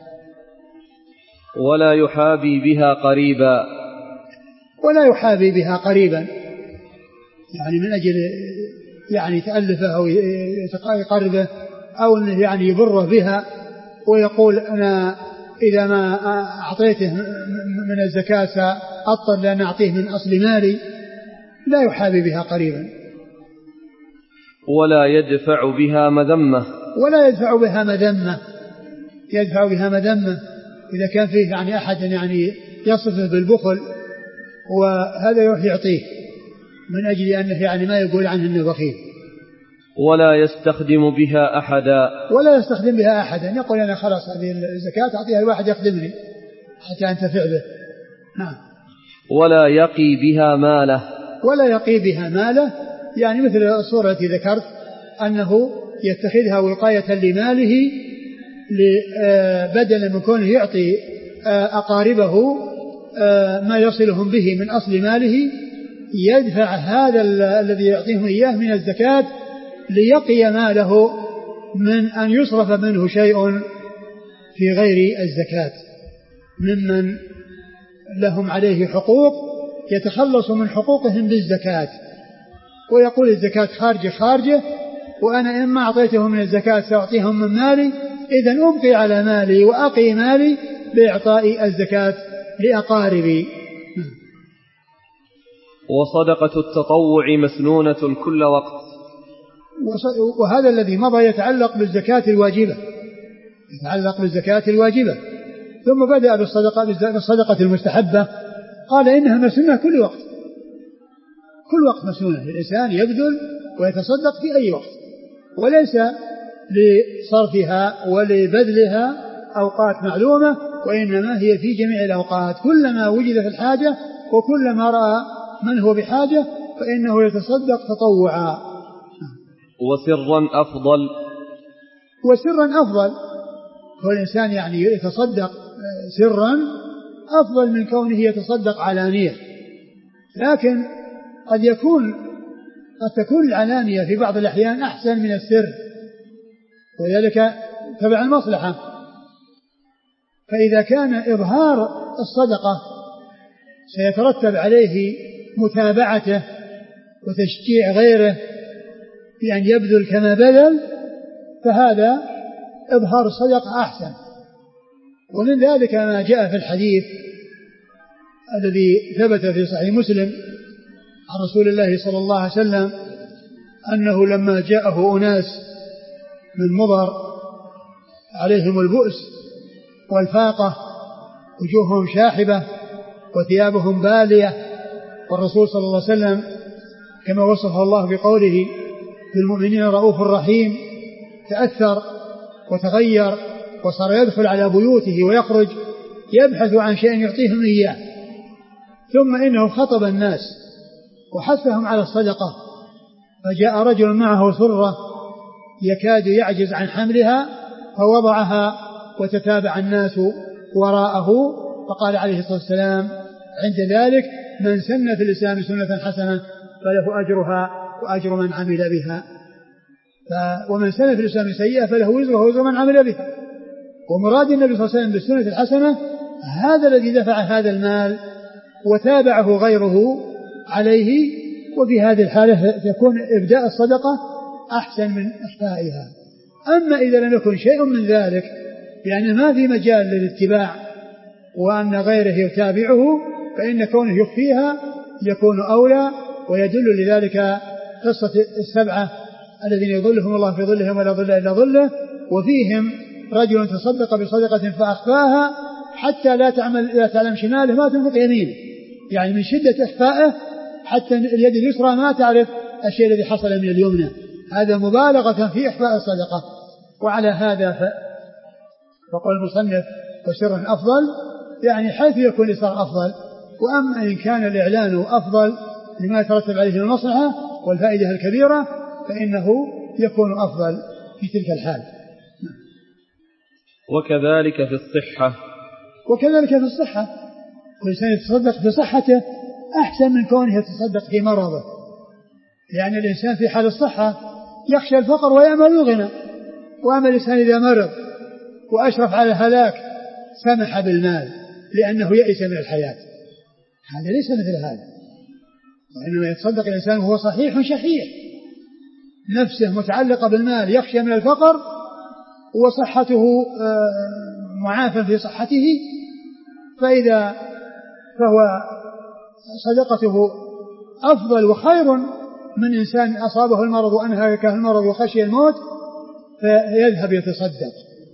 ولا يحابي بها قريبا يعني من أجل يعني تألفه أو يقربه أو أنه يعني يبره بها ويقول أنا إذا ما أعطيته من الزكاة سأضطر لأن أعطيه من أصل مالي. لا يحابي بها قريبا. ولا يدفع بها مذمة إذا كان فيه يعني أحد يعني يصفه بالبخل وهذا يروح يعطيه من أجل أنه يعني ما يقول عنه أنه بخيل. ولا يستخدم بها أحدا يقول أنا خلاص هذه الزكاة أعطيها الواحد يخدمني حتى أنتفع به. نعم. ولا يقي بها ماله يعني مثل الصورة التي ذكرت أنه يتخذها وقاية لماله بدلا من كونه يعطي أقاربه ما يصلهم به من أصل ماله يدفع هذا الذي يعطيهم إياه من الزكاة ليقي ماله من أن يصرف منه شيء في غير الزكاة ممن لهم عليه حقوق يتخلص من حقوقهم بالزكاة ويقول الزكاة خارجة وأنا إما أعطيتهم من الزكاة سأعطيهم من مالي إذن أبقي على مالي وأقي مالي بإعطاء الزكاة لأقاربي. وصدقة التطوع مسنونة كل وقت. وهذا الذي مضى يتعلق بالزكاة الواجبة ثم بدأ بالصدقة المستحبة، قال إنها مسنونة كل وقت، كل وقت مسنونة، الإنسان يبذل ويتصدق في أي وقت، وليس لصرفها ولبذلها أوقات معلومة، وإنما هي في جميع الأوقات، كلما وجد في الحاجة وكلما رأى من هو بحاجة فإنه يتصدق تطوعا. وسرا أفضل. وسرا أفضل، والإنسان يعني يتصدق سرا أفضل من كونه يتصدق علانية، لكن قد تكون العلانية في بعض الأحيان أحسن من السر، وذلك تبع المصلحة. فإذا كان إظهار الصدقة سيترتب عليه متابعته وتشجيع غيره بأن يبذل كما بذل، فهذا إظهار الصدقة أحسن. ومن ذلك ما جاء في الحديث الذي ثبت في صحيح مسلم عن رسول الله صلى الله عليه وسلم أنه لما جاءه أناس من مضر عليهم البؤس والفاقة، وجوههم شاحبة وثيابهم بالية، والرسول صلى الله عليه وسلم كما وصفه الله بقوله بالمؤمنين رؤوف رحيم، تأثر وتغير وصار يدخل على بيوته ويخرج يبحث عن شيء يعطيهم إياه، ثم إنه خطب الناس وحثهم على الصدقة، فجاء رجل معه سرة يكاد يعجز عن حملها فوضعها وتتابع الناس وراءه، فقال عليه الصلاة والسلام عند ذلك: من سن في الإسلام سنة حسنة فله أجرها وأجر من عمل بها، ومن سن في الإسلام سيئة فله وزرها ووزر من عمل بها. ومراد النبي صلى الله عليه وسلم بالسنة الحسنة هذا الذي دفع هذا المال وتابعه غيره عليه، وفي هذه الحالة يكون إبداء الصدقة أحسن من إخفائها. أما إذا لم يكن شيء من ذلك، يعني ما في مجال للاتباع وأن غيره يتابعه، فإن كونه يخفيها يكون أولى. ويدل لذلك قصة السبعة الذين يظلهم الله في ظلهم ولا ظل إلا ظله، وفيهم رجل تصدق بصدقة فأخفاها حتى لا تعلم شماله ما تنفق يمينه، يعني من شدة إخفائه حتى اليد اليسرى ما تعرف الشيء الذي حصل من اليمنى، هذا مبالغة في إخفاء الصدقة. وعلى هذا فقال المصنف وسر أفضل، يعني حيث يكون الإسرار أفضل. وأما إن كان الإعلان أفضل لما يترتب عليه المصلحة والفائدة الكبيرة فإنه يكون أفضل في تلك الحال. وكذلك في الصحة. وكذلك في الصحة، والإنسان يتصدق في صحته أحسن من كونه يتصدق في مرضه، يعني الإنسان في حال الصحة يخشى الفقر ويأمل الغنى، وأما الإنسان إذا مرض وأشرف على الهلاك سمح بالمال لأنه يئس من الحياة، هذا ليس مثل هذا. وإنما يتصدق الإنسان وهو صحيح شحيح، نفسه متعلقة بالمال يخشى من الفقر وصحته معافى في صحته، فهو صدقته أفضل وخير من إنسان أصابه المرض وأنهكه المرض وخشي الموت فيذهب يتصدق.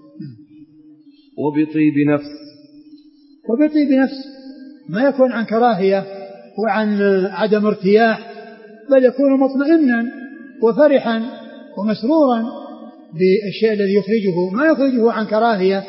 وبطيب نفس ما يكون عن كراهية وعن عدم ارتياح، بل يكون مطمئنا وفرحا ومسرورا بالشيء الذي يخرجه، ما يخرجه عن كراهية.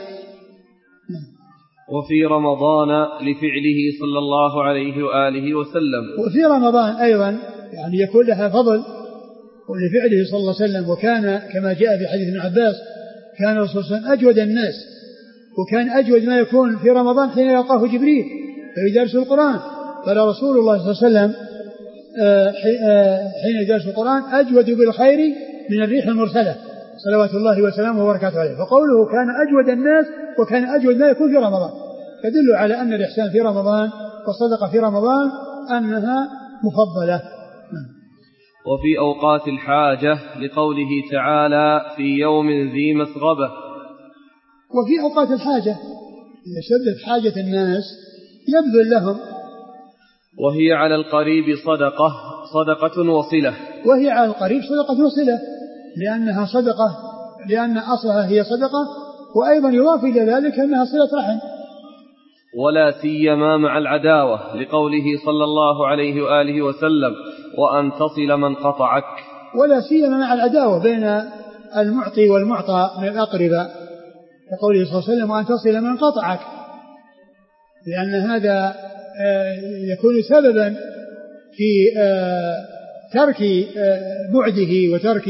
وفي رمضان لفعله صلى الله عليه وآله وسلم. وفي رمضان أيضا يعني يكون لها فضل ولفعله صلى الله عليه وسلم. وكان كما جاء في حديث ابن عباس كان الرسول صلى الله عليه وسلم أجود الناس، وكان أجود ما يكون في رمضان حين يلقاه جبريل فيدرس القرآن. قال رسول الله صلى الله عليه وسلم حين يدرس القرآن أجود بالخير من الريح المرسلة صلوات الله وسلامه وبركاته عليه. فقوله كان أجود الناس وكان أجود ما يكون في رمضان يدل على أن الإحسان في رمضان والصدقة في رمضان أنها مفضلة. وفي أوقات الحاجة لقوله تعالى في يوم ذي مسغبة. وفي أوقات الحاجة إذا شدت حاجة الناس يبذل لهم. وهي على القريب صدقة وصلة. وهي على القريب صدقة وصلة لأنها صدقة، لأن أصلها هي صدقة، وأيضا يضاف إلى ذلك أنها صلة رحم، ولا سيما مع العداوة، لقوله صلى الله عليه وآله وسلم: وأن تصل من قطعك. ولا سيما مع العداوة بين المعطي والمعطى من الأقرباء، لقوله صلى الله عليه وسلم: وأن تصل من قطعك، لأن هذا يكون سببا في ترك بعده وترك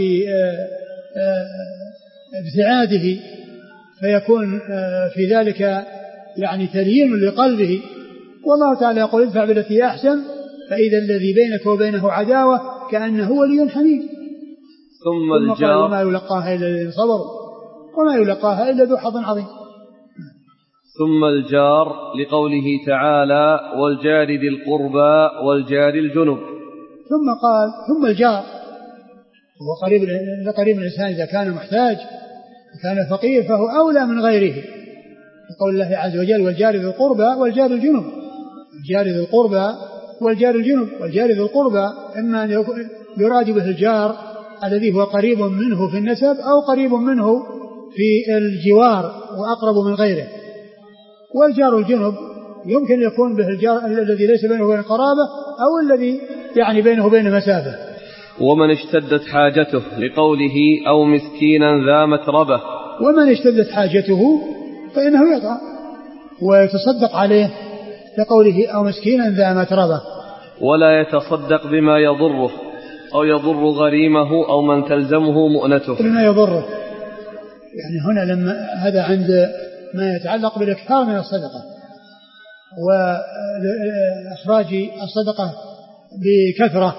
ابتعاده، فيكون في ذلك يعني تليين لقلبه. والله تعالى يقول: ادفع بالتي أحسن فإذا الذي بينك وبينه عداوة كأنه ولي حميد. ثم الجار وما يلقاها إلا الذين صبروا وما يلقاها إلا ذو حظ عظيم. ثم الجار، لقوله تعالى: والجار ذي القربى والجار الجنب. ثم قال: ثم الجار، هو قريب الإنسان إذا كان محتاج وكان فقير فهو أولى من غيره، يقول الله عز وجل: والجار ذي القربى والجار الجنب. الجار ذي القربى والجار الجنب. والجار ذي القربى إما أن يراد به الجار الذي هو قريب منه في النسب أو قريب منه في الجوار وأقرب من غيره. والجار الجنب يمكن يكون به الجار الذي ليس بينه وبين قرابة أو الذي يعني بينه وبين مسافة. ومن اشتدت حاجته، لقوله: أو مسكينا ذا متربة. ومن اشتدت حاجته فإنه يعطى ويتصدق عليه، لقوله: أو مسكينا ذا متربة. ولا يتصدق بما يضره أو يضر غريمه أو من تلزمه مؤنته. بما يضره، يعني هنا لما هذا عند ما يتعلق بالإكثار من الصدقة وإخراج الصدقة بكثرة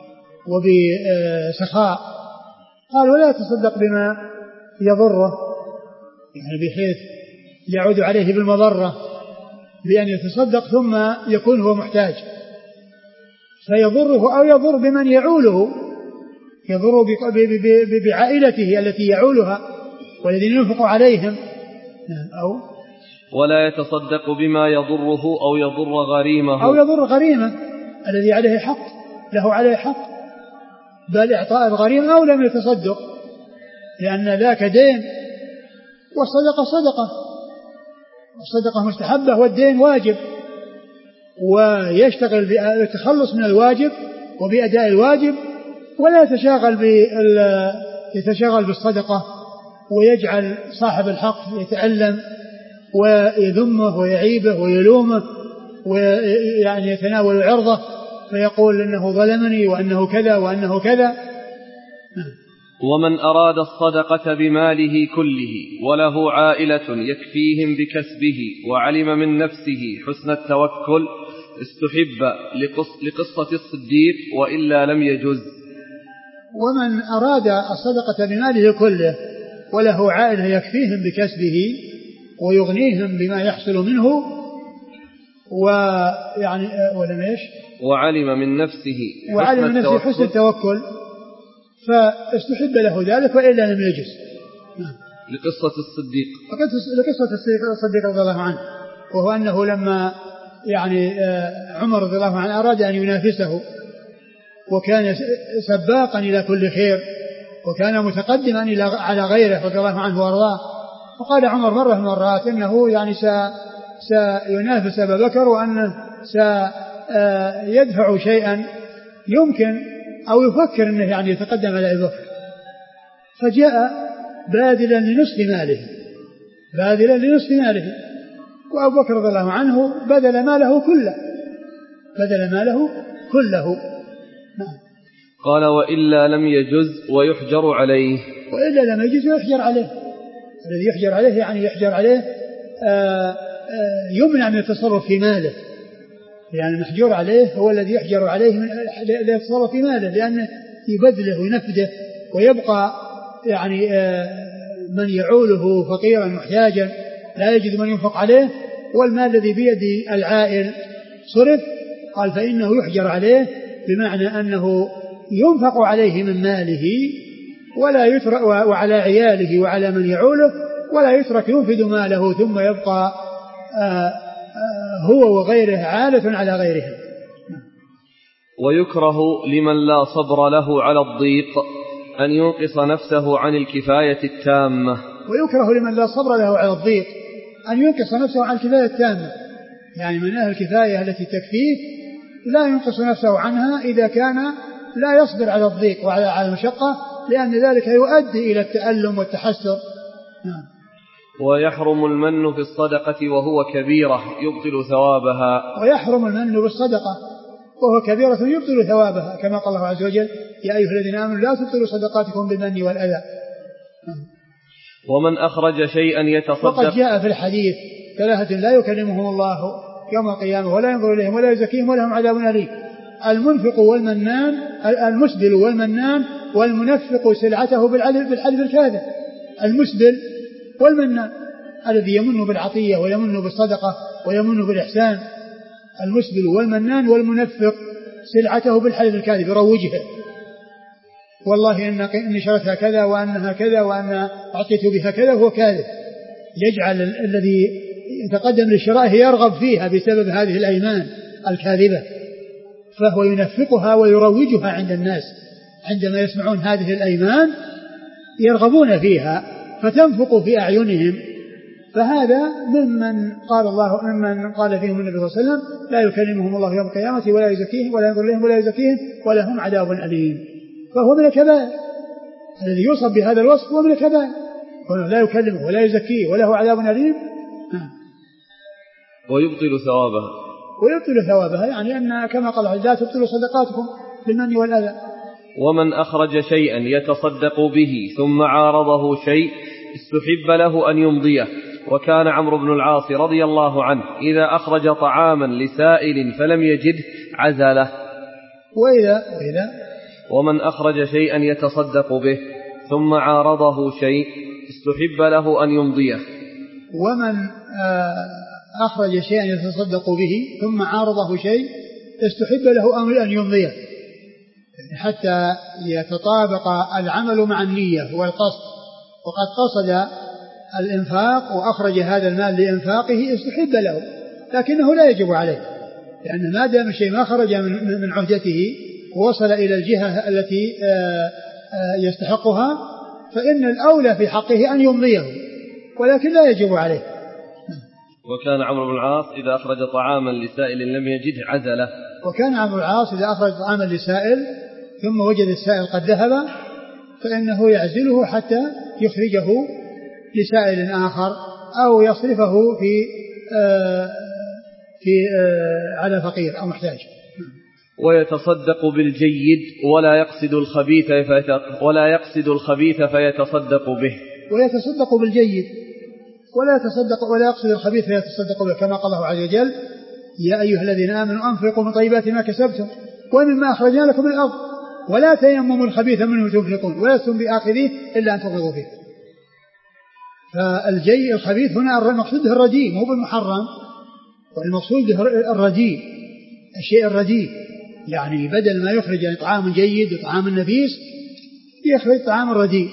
وبسخاء، قال: ولا يتصدق بما يضره، يعني بحيث يعود عليه بالمضرة بأن يتصدق ثم يكون هو محتاج فيضره، أو يضر بمن يعوله، يضر بعائلته التي يعولها والذين ينفق عليهم. أو ولا يتصدق بما يضره أو يضر غريمه، أو يضر غريمه الذي عليه حق، له عليه حق، بل إعطاء الغريم أو لم يتصدق، لأن ذاك دين والصدقة صدقة، الصدقة مستحبة والدين واجب، ويشتغل بالتخلص من الواجب وبأداء الواجب، ولا يتشغل بالصدقة ويجعل صاحب الحق يتألم ويذمه ويعيبه ويلومه ويعني يتناول عرضه فيقول إنه ظلمني وأنه كذا وأنه كذا. ومن أراد الصدقة بماله كله وله عائلة يكفيهم بكسبه وعلم من نفسه حسن التوكل استحب لقصة الصديق وإلا لم يجز. ومن أراد الصدقة بماله كله وله عائلة يكفيهم بكسبه ويغنيهم بما يحصل منه ويعني ولم ايش وعلم من نفسه حسن التوكل فاستحب له ذلك وإلا لم يجز. لقصة الصديق رضي الله عنه، وهو أنه لما يعني عمر رضي الله عنه أراد أن ينافسه وكان سباقا إلى كل خير وكان متقدما على غيره رضي الله عنه وارضاه، وقال عمر مرة من المرات إنه يعني سينافس أبا بكر وأنه سيدفع شيئا يمكن أو يفكر أنه يعني يتقدم على أبي بكر، فجاء باذلا لنصف ماله وأبو بكر رضي الله عنه بذل ماله كله. قال: وإلا لم يجز ويحجر عليه. وإلا لم يجز ويحجر عليه. الذي يحجر عليه يعني يحجر عليه يمنع من التصرف في ماله، يعني المحجور عليه هو الذي يحجر عليه من التصرف في ماله، لأنه يبذله وينفده ويبقى يعني من يعوله فقيرا محتاجا لا يجد من ينفق عليه، والمال الذي بيد العائل صرف، قال فإنه يحجر عليه، بمعنى أنه ينفق عليه من ماله ولا يترك، وعلى عياله وعلى من يعوله، ولا يترك ينفذ ماله ثم يبقى هو وغيره عالة على غيرهم. ويكره لمن لا صبر له على الضيق أن ينقص نفسه عن الكفاية التامة. ويكره لمن لا صبر له على الضيق أن ينقص نفسه عن الكفاية التامة، يعني من أهل الكفاية التي تكفيه لا ينقص نفسه عنها إذا كان لا يصبر على الضيق وعلى المشقة، لأن ذلك يؤدي إلى التألم والتحسر. ويحرم المن في الصدقة وهو كبيرة يبطل ثوابها. ويحرم المن بالصدقة وهو كبيرة يبطل ثوابها، كما قال الله عز وجل: يا أيها الذين آمنوا لا تبطلوا صدقاتكم بالمن والأذى. ومن أخرج شيئا يتصدق. وقد جاء في الحديث: ثلاثة لا يكلمهم الله يوم القيامة ولا ينظر إليهم ولا يزكيهم ولهم عذاب أليم: المنفق والمنان، المسبل والمنان، والمنفق سلعته بالحلف الكاذب. المسبل والمنان الذي يمن بالعطية ويمن بالصدقة ويمن بالإحسان، المسبل والمنان، والمنفق سلعته بالحلف الكاذب يروجها: والله إني شرتها كذا وأنها كذا وأن أعطيت بها كذا، هو كاذب، يجعل الذي يتقدم للشراء يرغب فيها بسبب هذه الأيمان الكاذبة، فهو ينفقها ويروجها عند الناس. عندما يسمعون هذه الأيمان يرغبون فيها فتنفق في أعينهم، فهذا ممن قال فيهم النبي صلى الله عليه وسلم: لا يكلمهم الله يوم القيامة ولا يزكيهم ولا ينظر إليهم ولا يزكيهم ولهم عذاب أليم. فهو من الكبائر، الذي يوصف بهذا الوصف هو من الكبائر، لا يكلمه ولا يزكيه وله عذاب أليم. ويبطل ثوابها يعني أن كما قال: لا تبطلوا صدقاتكم بالمن والأذى. ومن أخرج شيئا يتصدق به ثم عارضه شيء استحب له أن يمضيه. وكان عمرو بن العاص رضي الله عنه إذا أخرج طعاما لسائل فلم يجده عزله. ومن أخرج شيئا يتصدق به ثم عارضه شيء استحب له أن يمضيه. ومن أخرج شيئا يتصدق به ثم عارضه شيء استحب له أن يمضيه، حتى يتطابق العمل مع النية والقصد. وقد قصد الإنفاق وأخرج هذا المال لإنفاقه استحب له، لكنه لا يجب عليه، لأن ما دام الشيء ما خرج من عهدته ووصل إلى الجهة التي يستحقها فإن الأولى في حقه أن يمضيه، ولكن لا يجب عليه. وكان عمرو بن العاص إذا أخرج طعاما لسائل لم يجده عزله. وكان عمرو بن العاص إذا أخرج طعاما لسائل ثم وجد السائل قد ذهب فإنه يعزله حتى يخرجه لسائل آخر أو يصرفه على فقير أو محتاج. ويتصدق بالجيد ولا يقصد الخبيث فيتصدق به. ويتصدق بالجيد ولا يقصد الخبيث فيتصدق به، كما قال الله عز وجل: يا أيها الذين آمنوا أنفقوا من طيبات ما كسبتم ومما أخرجنا لكم من الأرض ولا تيمموا الخبيث منه تنفقون ولستم بآخذيه إلا أن تغمضوا فيه. فالجيد الخبيث هنا المقصود به الرديء مو بالمحرم، والمقصود به الرديء، الشيء الرديء، يعني بدل ما يخرج يعني طعام جيد وطعام نفيس يخرج طعام الرديء.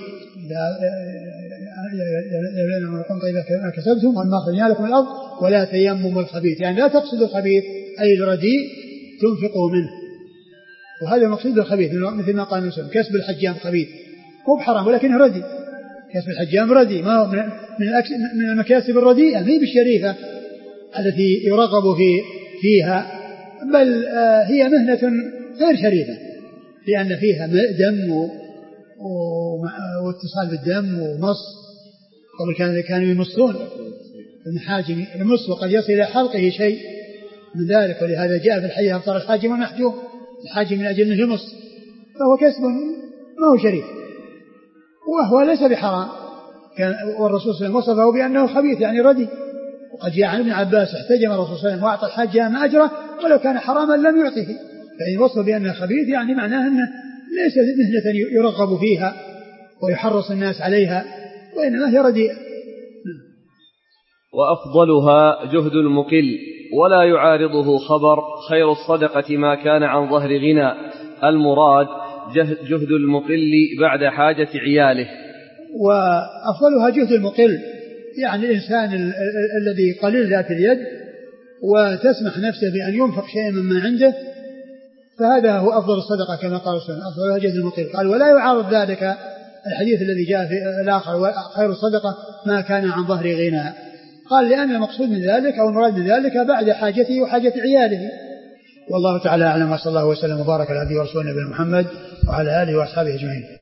لكم طيبات ما كسبتم وما أخرجنا لكم من الأرض ولا تيمموا الخبيث، يعني لا تقصد الخبيث أي الرديء تنفقوا منه. وهذا المقصود بالخبيث مثل ما قال المسلم: كسب الحجام خبيث، مو بحرام ولكنه ردي. كسب الحجام ردي، ما هو من المكاسب الرديئة، مي بالشريفة التي يرغب فيها، بل هي مهنة غير شريفة، لأن فيها دم واتصال بالدم ومص. قبل كانوا يمصون المحاجم يمص وقد يصل إلى حلقه شيء من ذلك، ولهذا جاء في الحديث: أفطر الحاجم والمحجوم. الحاجم من أجل أنه يمص، فهو كسب ما هو شريف وهو ليس بحرام. والرسول صلى الله عليه وسلم وصفه بأنه خبيث يعني ردي. وقد جاء عن ابن عباس: احتجم الرسول صلى الله عليه وسلم وأعطى الحاجام أجره ولو كان حراما لم يعطه. فإن وصف بأنه خبيث يعني معناه أنه ليس مهنة يرغب فيها ويحرص الناس عليها، وإنما هي رديئة. وأفضلها جهد المقل ولا يعارضه خبر: خير الصدقة ما كان عن ظهر غنى. المراد جهد المقل بعد حاجة عياله. وأفضلها جهد المقل، يعني الإنسان الذي قليل ذات اليد وتسمح نفسه بأن ينفق شيئا مما عنده، فهذا هو أفضل الصدقة كما قال رسول الله: أفضلها جهد المقل. قال: ولا يعارض ذلك الحديث الذي جاء في الآخر: خير الصدقة ما كان عن ظهر غنى. قال لأن المقصود من ذلك أو المراد من ذلك بعد حاجته وحاجة عياله. والله تعالى أعلم، وصلى الله وسلم وبارك على عبده ورسوله نبينا محمد وعلى آله وأصحابه أجمعين.